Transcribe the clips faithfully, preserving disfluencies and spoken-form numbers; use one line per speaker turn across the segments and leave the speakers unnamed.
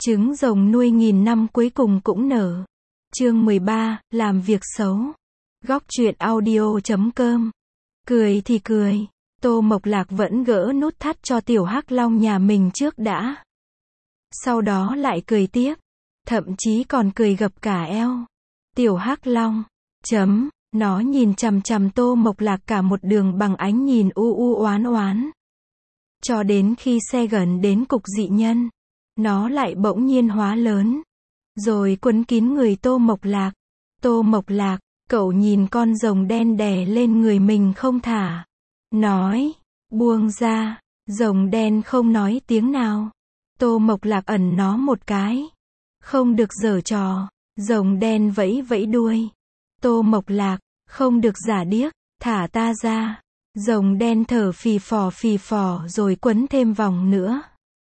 Trứng rồng nuôi nghìn năm cuối cùng cũng nở. Chương mười ba, làm việc xấu. Góc truyện audio chấm com. Cười thì cười, Tô Mộc Lạc vẫn gỡ nút thắt cho tiểu hắc long nhà mình trước đã. Sau đó lại cười tiếp, thậm chí còn cười gập cả eo. Tiểu hắc long, chấm, nó nhìn chằm chằm Tô Mộc Lạc cả một đường bằng ánh nhìn u u oán oán. Cho đến khi xe gần đến cục dị nhân, nó lại bỗng nhiên hóa lớn, rồi quấn kín người Tô Mộc Lạc. Tô Mộc Lạc, cậu nhìn con rồng đen đè lên người mình không thả. Nói, buông ra, rồng đen không nói tiếng nào. Tô Mộc Lạc ẩn nó một cái. Không được giở trò, rồng đen vẫy vẫy đuôi. Tô Mộc Lạc, không được giả điếc, thả ta ra. Rồng đen thở phì phò phì phò rồi quấn thêm vòng nữa.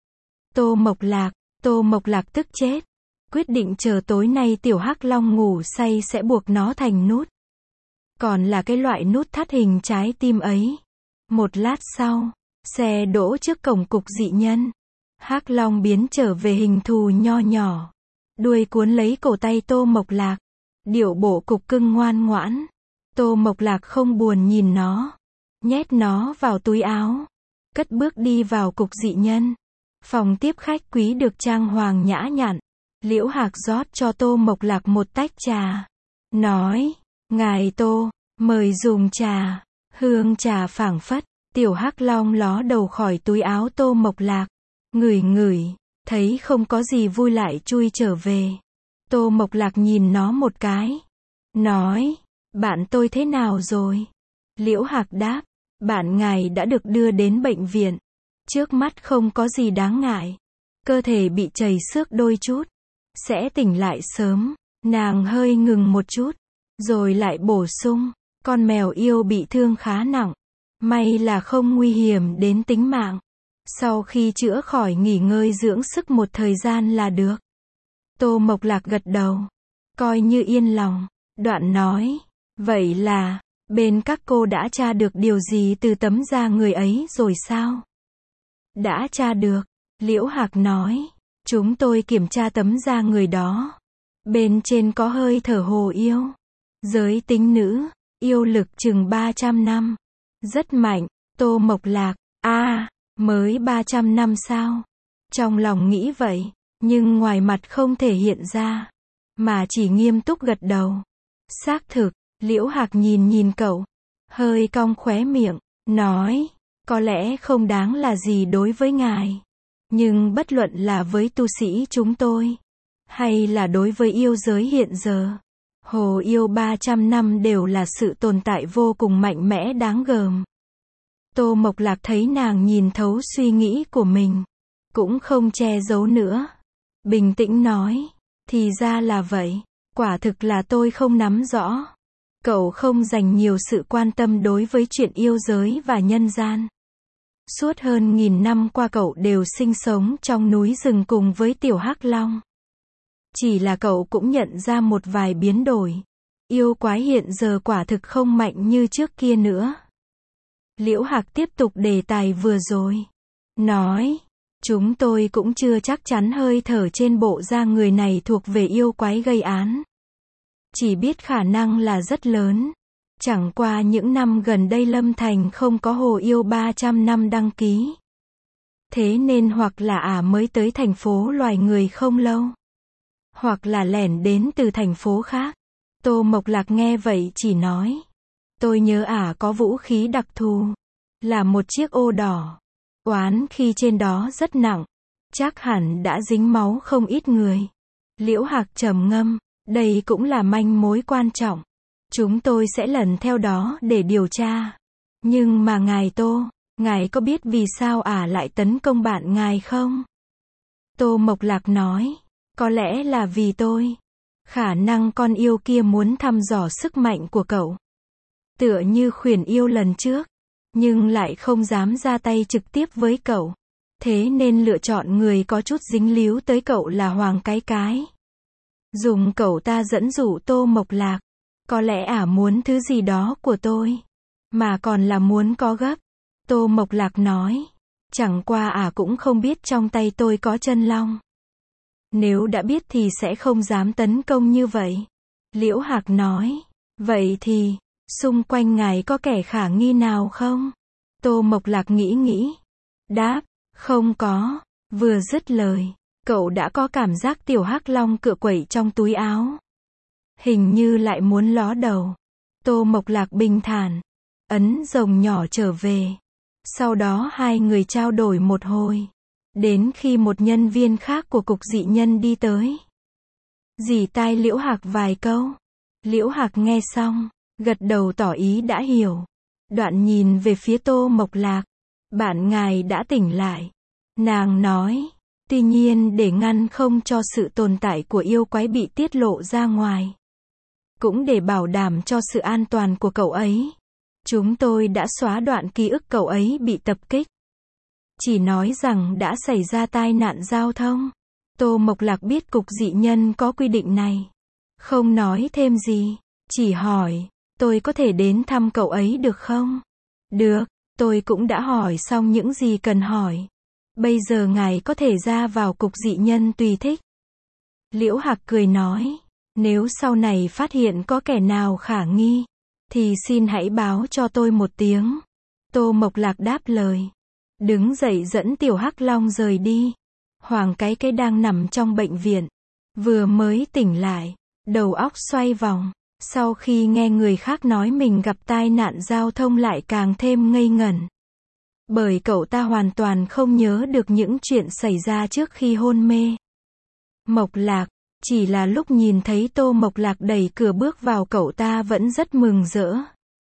Tô Mộc Lạc, Tô Mộc Lạc tức chết. Quyết định chờ tối nay tiểu hắc long ngủ say sẽ buộc nó thành nút. Còn là cái loại nút thắt hình trái tim ấy. Một lát sau, xe đỗ trước cổng cục dị nhân. Hắc long biến trở về hình thù nho nhỏ. Đuôi cuốn lấy cổ tay Tô Mộc Lạc. Điệu bộ cục cưng ngoan ngoãn. Tô Mộc Lạc không buồn nhìn nó. Nhét nó vào túi áo. Cất bước đi vào cục dị nhân. Phòng tiếp khách quý được trang hoàng nhã nhặn. Liễu Hạc rót cho Tô Mộc Lạc một tách trà. Nói, ngài Tô, mời dùng trà. Hương trà phảng phất. Tiểu hắc long ló đầu khỏi túi áo Tô Mộc Lạc. Ngửi ngửi, thấy không có gì vui lại chui trở về. Tô Mộc Lạc nhìn nó một cái. Nói, bạn tôi thế nào rồi? Liễu Hạc đáp, bạn ngài đã được đưa đến bệnh viện. Trước mắt không có gì đáng ngại. Cơ thể bị trầy xước đôi chút. Sẽ tỉnh lại sớm. Nàng hơi ngừng một chút. Rồi lại bổ sung. Con mèo yêu bị thương khá nặng. May là không nguy hiểm đến tính mạng. Sau khi chữa khỏi nghỉ ngơi dưỡng sức một thời gian là được. Tô Mộc Lạc gật đầu. Coi như yên lòng. Đoạn nói. Vậy là, bên các cô đã tra được điều gì từ tấm da người ấy rồi sao? Đã tra được. Liễu Hạc nói. Chúng tôi kiểm tra tấm da người đó. Bên trên có hơi thở hồ yêu. Giới tính nữ. Yêu lực chừng ba trăm năm. Rất mạnh. Tô Mộc Lạc. a à, mới ba trăm năm sao? Trong lòng nghĩ vậy. Nhưng ngoài mặt không thể hiện ra. Mà chỉ nghiêm túc gật đầu. Xác thực. Liễu Hạc nhìn nhìn cậu. Hơi cong khóe miệng. Nói. Có lẽ không đáng là gì đối với ngài. Nhưng bất luận là với tu sĩ chúng tôi. Hay là đối với yêu giới hiện giờ. Hồ yêu ba trăm năm đều là sự tồn tại vô cùng mạnh mẽ đáng gờm. Tô Mộc Lạc thấy nàng nhìn thấu suy nghĩ của mình. Cũng không che giấu nữa. Bình tĩnh nói. Thì ra là vậy. Quả thực là tôi không nắm rõ. Cậu không dành nhiều sự quan tâm đối với chuyện yêu giới và nhân gian. Suốt hơn nghìn năm qua cậu đều sinh sống trong núi rừng cùng với tiểu hắc long. Chỉ là cậu cũng nhận ra một vài biến đổi. Yêu quái hiện giờ quả thực không mạnh như trước kia nữa. Liễu Hạc tiếp tục đề tài vừa rồi. Nói, chúng tôi cũng chưa chắc chắn hơi thở trên bộ da người này thuộc về yêu quái gây án. Chỉ biết khả năng là rất lớn. Chẳng qua những năm gần đây Lâm Thành không có hồ yêu ba trăm năm đăng ký. Thế nên hoặc là ả mới tới thành phố loài người không lâu. Hoặc là lẻn đến từ thành phố khác. Tô Mộc Lạc nghe vậy chỉ nói. Tôi nhớ ả có vũ khí đặc thù. Là một chiếc ô đỏ. Oán khi trên đó rất nặng. Chắc hẳn đã dính máu không ít người. Liễu Hạc trầm ngâm. Đây cũng là manh mối quan trọng. Chúng tôi sẽ lần theo đó để điều tra. Nhưng mà ngài Tô, ngài có biết vì sao ả lại tấn công bạn ngài không? Tô Mộc Lạc nói. Có lẽ là vì tôi. Khả năng con yêu kia muốn thăm dò sức mạnh của cậu. Tựa như khuyển yêu lần trước. Nhưng lại không dám ra tay trực tiếp với cậu. Thế nên lựa chọn người có chút dính líu tới cậu là Hoàng Cái Cái. Dùng cậu ta dẫn dụ Tô Mộc Lạc. Có lẽ ả muốn thứ gì đó của tôi. Mà còn là muốn có gấp. Tô Mộc Lạc nói. Chẳng qua ả cũng không biết trong tay tôi có chân long. Nếu đã biết thì sẽ không dám tấn công như vậy. Liễu Hạc nói. Vậy thì, xung quanh ngài có kẻ khả nghi nào không? Tô Mộc Lạc nghĩ nghĩ. Đáp, không có. Vừa dứt lời, cậu đã có cảm giác tiểu hắc long cựa quẩy trong túi áo. Hình như lại muốn ló đầu. Tô Mộc Lạc bình thản, ấn rồng nhỏ trở về. Sau đó hai người trao đổi một hồi. Đến khi một nhân viên khác của cục dị nhân đi tới. Dì tai Liễu Hạc vài câu. Liễu Hạc nghe xong, gật đầu tỏ ý đã hiểu. Đoạn nhìn về phía Tô Mộc Lạc. Bạn ngài đã tỉnh lại. Nàng nói. Tuy nhiên để ngăn không cho sự tồn tại của yêu quái bị tiết lộ ra ngoài. Cũng để bảo đảm cho sự an toàn của cậu ấy. Chúng tôi đã xóa đoạn ký ức cậu ấy bị tập kích. Chỉ nói rằng đã xảy ra tai nạn giao thông. Tô Mộc Lạc biết cục dị nhân có quy định này. Không nói thêm gì. Chỉ hỏi, tôi có thể đến thăm cậu ấy được không? Được, tôi cũng đã hỏi xong những gì cần hỏi. Bây giờ ngài có thể ra vào cục dị nhân tùy thích. Liễu Hạc cười nói, nếu sau này phát hiện có kẻ nào khả nghi, thì xin hãy báo cho tôi một tiếng. Tô Mộc Lạc đáp lời. Đứng dậy dẫn tiểu hắc long rời đi. Hoàng cái cái đang nằm trong bệnh viện. Vừa mới tỉnh lại, đầu óc xoay vòng. Sau khi nghe người khác nói mình gặp tai nạn giao thông lại càng thêm ngây ngẩn. Bởi cậu ta hoàn toàn không nhớ được những chuyện xảy ra trước khi hôn mê. Mộc Lạc, chỉ là lúc nhìn thấy Tô Mộc Lạc đẩy cửa bước vào cậu ta vẫn rất mừng rỡ.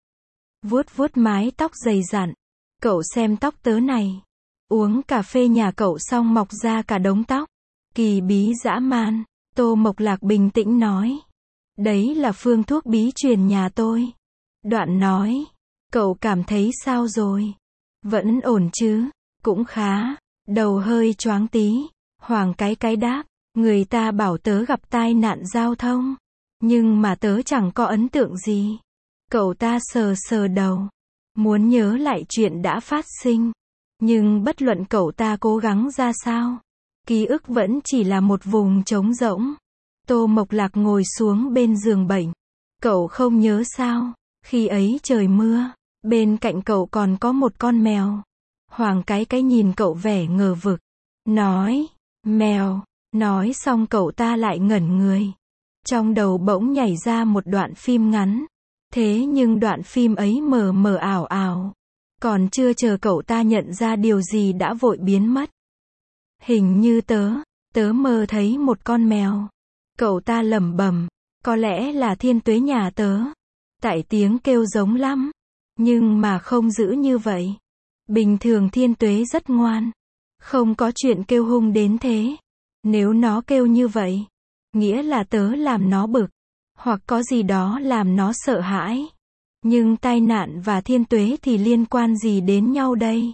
Vuốt vuốt mái tóc dày dặn. Cậu xem tóc tớ này. Uống cà phê nhà cậu xong mọc ra cả đống tóc. Kỳ bí dã man. Tô Mộc Lạc bình tĩnh nói. Đấy là phương thuốc bí truyền nhà tôi. Đoạn nói. Cậu cảm thấy sao rồi? Vẫn ổn chứ? Cũng khá. Đầu hơi choáng tí. Hoàng cái cái đáp. Người ta bảo tớ gặp tai nạn giao thông. Nhưng mà tớ chẳng có ấn tượng gì. Cậu ta sờ sờ đầu. Muốn nhớ lại chuyện đã phát sinh. Nhưng bất luận cậu ta cố gắng ra sao. Ký ức vẫn chỉ là một vùng trống rỗng. Tô Mộc Lạc ngồi xuống bên giường bệnh. Cậu không nhớ sao? Khi ấy trời mưa. Bên cạnh cậu còn có một con mèo. Hoàng cái cái nhìn cậu vẻ ngờ vực. Nói. Mèo. Nói xong cậu ta lại ngẩn người. Trong đầu bỗng nhảy ra một đoạn phim ngắn. Thế nhưng đoạn phim ấy mờ mờ ảo ảo. Còn chưa chờ cậu ta nhận ra điều gì đã vội biến mất. Hình như tớ, tớ mơ thấy một con mèo. Cậu ta lẩm bẩm, có lẽ là thiên tuế nhà tớ. Tại tiếng kêu giống lắm. Nhưng mà không dữ như vậy. Bình thường thiên tuế rất ngoan. Không có chuyện kêu hung đến thế. Nếu nó kêu như vậy, nghĩa là tớ làm nó bực. Hoặc có gì đó làm nó sợ hãi. Nhưng tai nạn và thiên tuế thì liên quan gì đến nhau đây?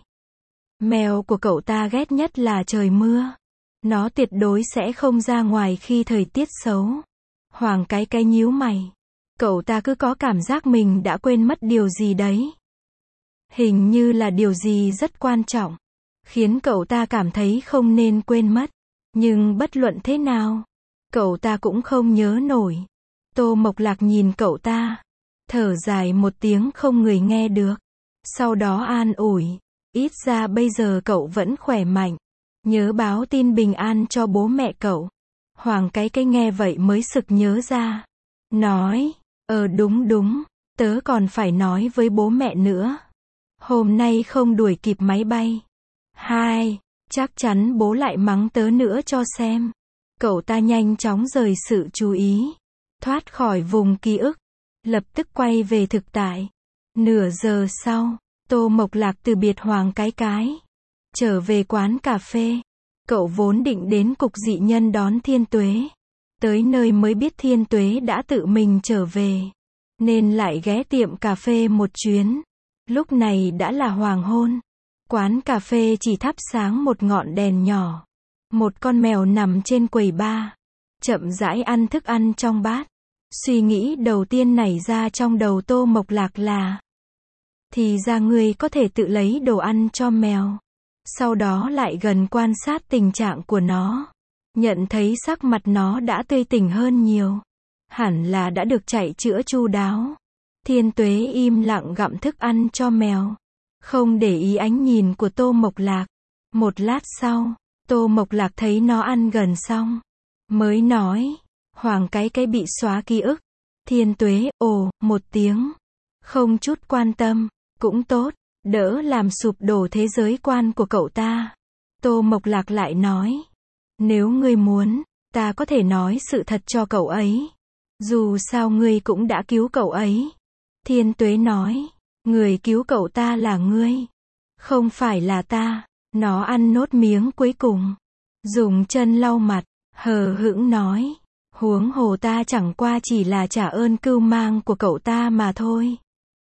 Mèo của cậu ta ghét nhất là trời mưa. Nó tuyệt đối sẽ không ra ngoài khi thời tiết xấu. Hoàng cái cái nhíu mày. Cậu ta cứ có cảm giác mình đã quên mất điều gì đấy. Hình như là điều gì rất quan trọng. Khiến cậu ta cảm thấy không nên quên mất. Nhưng bất luận thế nào, cậu ta cũng không nhớ nổi. Tô Mộc Lạc nhìn cậu ta. Thở dài một tiếng không người nghe được. Sau đó an ủi. Ít ra bây giờ cậu vẫn khỏe mạnh. Nhớ báo tin bình an cho bố mẹ cậu. Hoàng cái cái nghe vậy mới sực nhớ ra. Nói. Ờ đúng đúng. Tớ còn phải nói với bố mẹ nữa. Hôm nay không đuổi kịp máy bay. Hai. Chắc chắn bố lại mắng tớ nữa cho xem. Cậu ta nhanh chóng rời sự chú ý. Thoát khỏi vùng ký ức. Lập tức quay về thực tại. Nửa giờ sau, Tô Mộc Lạc từ biệt Hoàng cái cái. Trở về quán cà phê. Cậu vốn định đến cục dị nhân đón thiên tuế. Tới nơi mới biết thiên tuế đã tự mình trở về. Nên lại ghé tiệm cà phê một chuyến. Lúc này đã là hoàng hôn. Quán cà phê chỉ thắp sáng một ngọn đèn nhỏ. Một con mèo nằm trên quầy bar. Chậm rãi ăn thức ăn trong bát. Suy nghĩ đầu tiên nảy ra trong đầu Tô Mộc Lạc là. Thì ra ngươi có thể tự lấy đồ ăn cho mèo. Sau đó lại gần quan sát tình trạng của nó. Nhận thấy sắc mặt nó đã tươi tỉnh hơn nhiều. Hẳn là đã được chạy chữa chu đáo. Thiên Tuế im lặng gặm thức ăn cho mèo. Không để ý ánh nhìn của Tô Mộc Lạc. Một lát sau, Tô Mộc Lạc thấy nó ăn gần xong. Mới nói, Hoàng cái cái bị xóa ký ức. Thiên Tuế, ồ, một tiếng. Không chút quan tâm, cũng tốt, đỡ làm sụp đổ thế giới quan của cậu ta. Tô Mộc Lạc lại nói, nếu ngươi muốn, ta có thể nói sự thật cho cậu ấy. Dù sao ngươi cũng đã cứu cậu ấy. Thiên Tuế nói, người cứu cậu ta là ngươi, không phải là ta. Nó ăn nốt miếng cuối cùng, dùng chân lau mặt, hờ hững nói, huống hồ ta chẳng qua chỉ là trả ơn cưu mang của cậu ta mà thôi.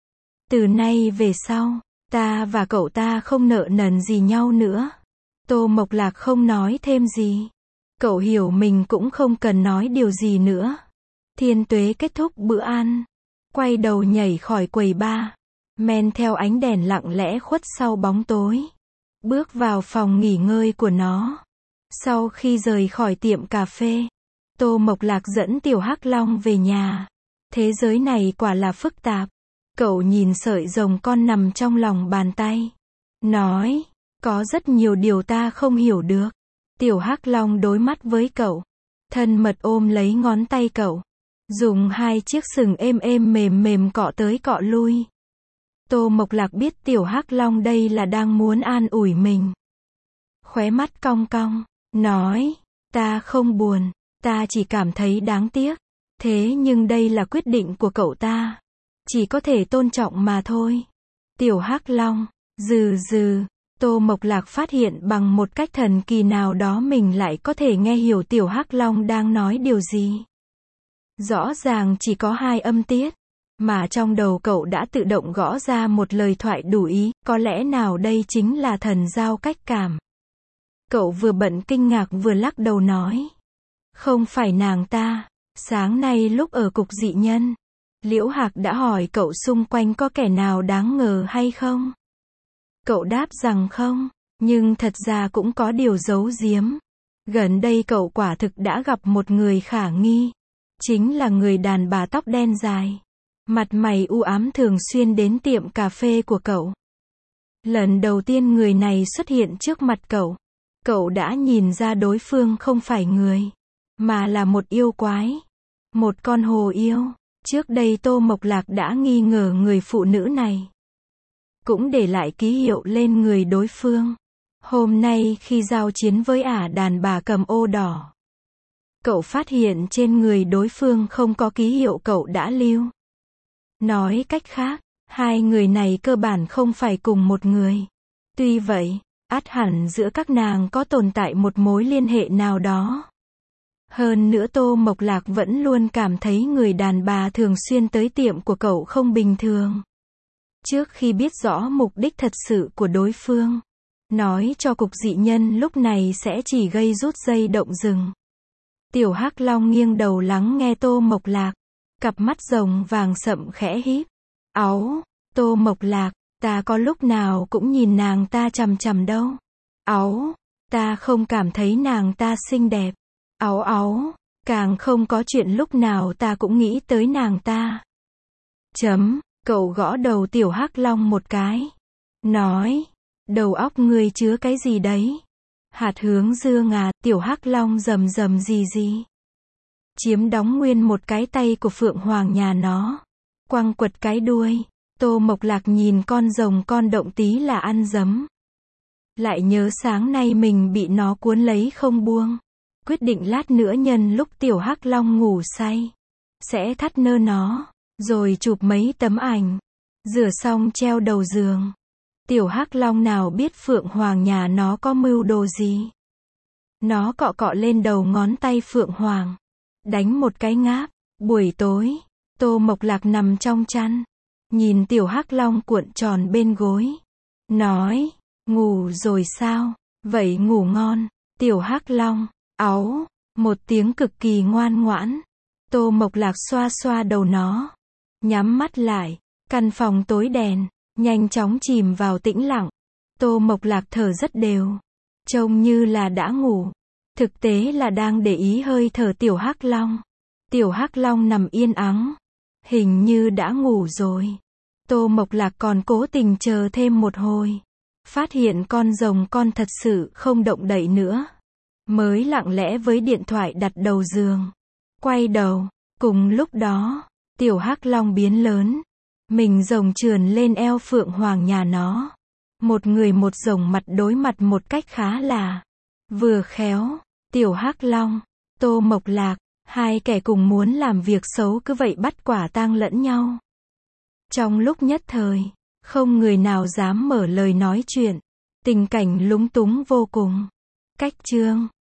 Từ nay về sau, ta và cậu ta không nợ nần gì nhau nữa. Tô Mộc Lạc không nói thêm gì. Cậu hiểu mình cũng không cần nói điều gì nữa. Thiên Tuế kết thúc bữa ăn, quay đầu nhảy khỏi quầy bar, men theo ánh đèn lặng lẽ khuất sau bóng tối, bước vào phòng nghỉ ngơi của nó. Sau khi rời khỏi tiệm cà phê, Tô Mộc Lạc dẫn Tiểu Hắc Long về nhà. Thế giới này quả là phức tạp. Cậu nhìn sợi rồng con nằm trong lòng bàn tay, nói, có rất nhiều điều ta không hiểu được. Tiểu Hắc Long đối mắt với cậu, thân mật ôm lấy ngón tay cậu, dùng hai chiếc sừng êm êm mềm mềm cọ tới cọ lui. Tô Mộc Lạc biết Tiểu Hắc Long đây là đang muốn an ủi mình. Khóe mắt cong cong, nói, ta không buồn, ta chỉ cảm thấy đáng tiếc. Thế nhưng đây là quyết định của cậu ta, chỉ có thể tôn trọng mà thôi. Tiểu Hắc Long, dừ dừ, Tô Mộc Lạc phát hiện bằng một cách thần kỳ nào đó mình lại có thể nghe hiểu Tiểu Hắc Long đang nói điều gì. Rõ ràng chỉ có hai âm tiết, mà trong đầu cậu đã tự động gõ ra một lời thoại đủ ý, có lẽ nào đây chính là thần giao cách cảm. Cậu vừa bận kinh ngạc vừa lắc đầu nói, không phải nàng ta. Sáng nay lúc ở cục dị nhân, Liễu Hạc đã hỏi cậu xung quanh có kẻ nào đáng ngờ hay không. Cậu đáp rằng không, nhưng thật ra cũng có điều giấu giếm. Gần đây cậu quả thực đã gặp một người khả nghi. Chính là người đàn bà tóc đen dài, mặt mày u ám thường xuyên đến tiệm cà phê của cậu. Lần đầu tiên người này xuất hiện trước mặt cậu, cậu đã nhìn ra đối phương không phải người, mà là một yêu quái. Một con hồ yêu. Trước đây Tô Mộc Lạc đã nghi ngờ người phụ nữ này, cũng để lại ký hiệu lên người đối phương. Hôm nay khi giao chiến với ả đàn bà cầm ô đỏ, cậu phát hiện trên người đối phương không có ký hiệu cậu đã lưu. Nói cách khác, hai người này cơ bản không phải cùng một người. Tuy vậy, ắt hẳn giữa các nàng có tồn tại một mối liên hệ nào đó. Hơn nữa Tô Mộc Lạc vẫn luôn cảm thấy người đàn bà thường xuyên tới tiệm của cậu không bình thường. Trước khi biết rõ mục đích thật sự của đối phương, nói cho cục dị nhân lúc này sẽ chỉ gây rút dây động rừng. Tiểu Hắc Long nghiêng đầu lắng nghe Tô Mộc Lạc, cặp mắt rồng vàng sậm khẽ híp. Áu, Tô Mộc Lạc, ta có lúc nào cũng nhìn nàng ta chằm chằm đâu. Áu, ta không cảm thấy nàng ta xinh đẹp. Áu áu, càng không có chuyện lúc nào ta cũng nghĩ tới nàng ta. Chấm, cậu gõ đầu Tiểu Hắc Long một cái. Nói, đầu óc ngươi chứa cái gì đấy? Hạt hướng dương à, Tiểu Hắc Long rầm rầm gì gì. Chiếm đóng nguyên một cái tay của Phượng Hoàng nhà nó. Quăng quật cái đuôi. Tô Mộc Lạc nhìn con rồng con động tí là ăn dấm. Lại nhớ sáng nay mình bị nó cuốn lấy không buông. Quyết định lát nữa nhân lúc Tiểu Hắc Long ngủ say, sẽ thắt nơ nó, rồi chụp mấy tấm ảnh, rửa xong treo đầu giường. Tiểu Hắc Long nào biết Phượng Hoàng nhà nó có mưu đồ gì. Nó cọ cọ lên đầu ngón tay Phượng Hoàng, đánh một cái ngáp. Buổi tối, Tô Mộc Lạc nằm trong chăn, nhìn Tiểu Hắc Long cuộn tròn bên gối, nói, ngủ rồi sao? Vậy ngủ ngon. Tiểu Hắc Long, áu, một tiếng cực kỳ ngoan ngoãn. Tô Mộc Lạc xoa xoa đầu nó, nhắm mắt lại. Căn phòng tối đèn, nhanh chóng chìm vào tĩnh lặng. Tô Mộc Lạc thở rất đều, trông như là đã ngủ. Thực tế là đang để ý hơi thở Tiểu Hắc Long. Tiểu Hắc Long nằm yên ắng, hình như đã ngủ rồi. Tô Mộc Lạc còn cố tình chờ thêm một hồi, phát hiện con rồng con thật sự không động đậy nữa, mới lặng lẽ với điện thoại đặt đầu giường, quay đầu. Cùng lúc đó, Tiểu Hắc Long biến lớn, mình rồng trườn lên eo phượng hoàng nhà nó. Một người một rồng mặt đối mặt một cách khá là vừa khéo. Tiểu Hắc Long, Tô Mộc Lạc, hai kẻ cùng muốn làm việc xấu cứ vậy bắt quả tang lẫn nhau. Trong lúc nhất thời, không người nào dám mở lời nói chuyện. Tình cảnh lúng túng vô cùng. Cách chương